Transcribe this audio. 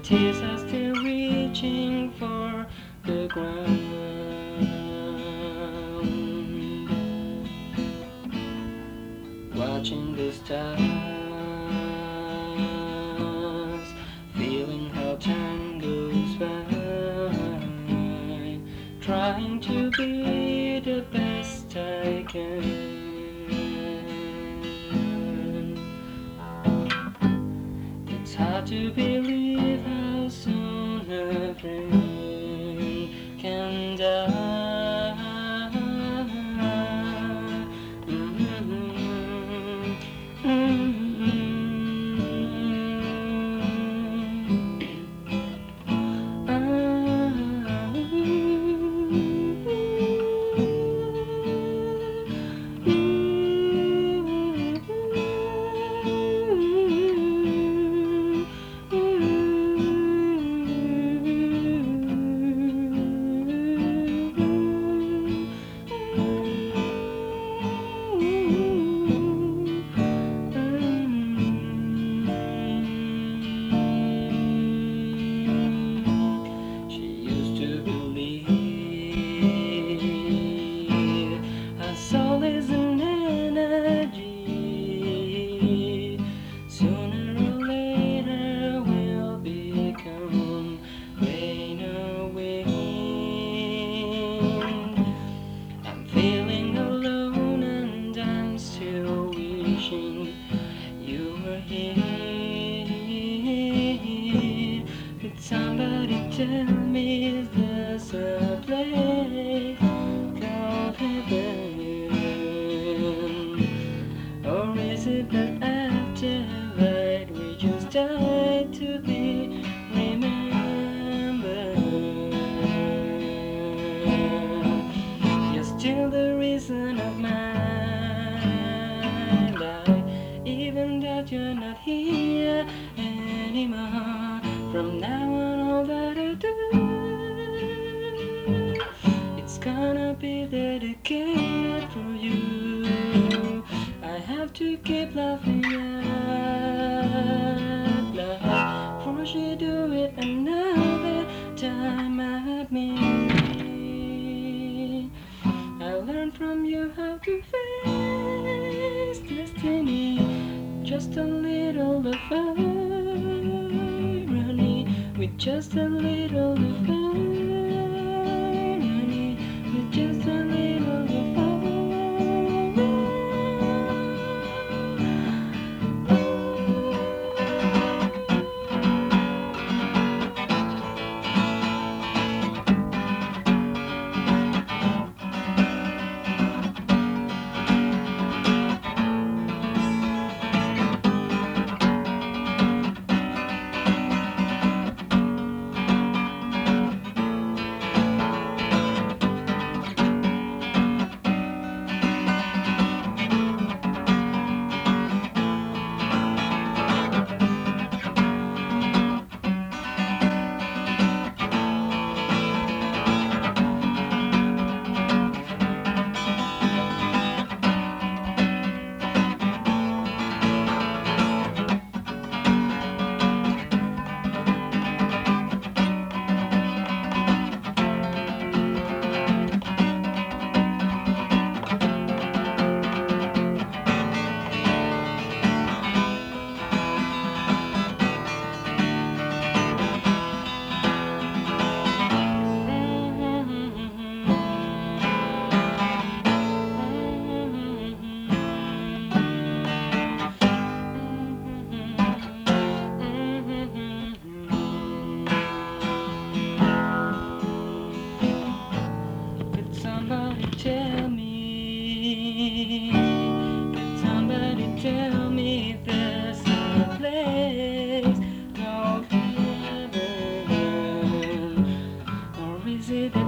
tears are still reaching for the ground. Watching the stars, feeling how time goes by, trying to be the best I can. It's hard to believe how soon a friend can die. Soul is an energy. Sooner or later will become rain or wind. I'm feeling alone and I'm still wishing you were here. Could somebody tell me if there's a place called heaven? Or is it that after that we just died to be remembered? You're still the reason of my life, even that you're not here anymore. From now on, all that I do, it's gonna be dedicated for you. I have to keep laughing out loud, force you to do it another time at me. I learned from you how to face destiny, just a little of irony, with just a little of irony, with just a little of irony. Tell me if there's a place called heaven, or is it that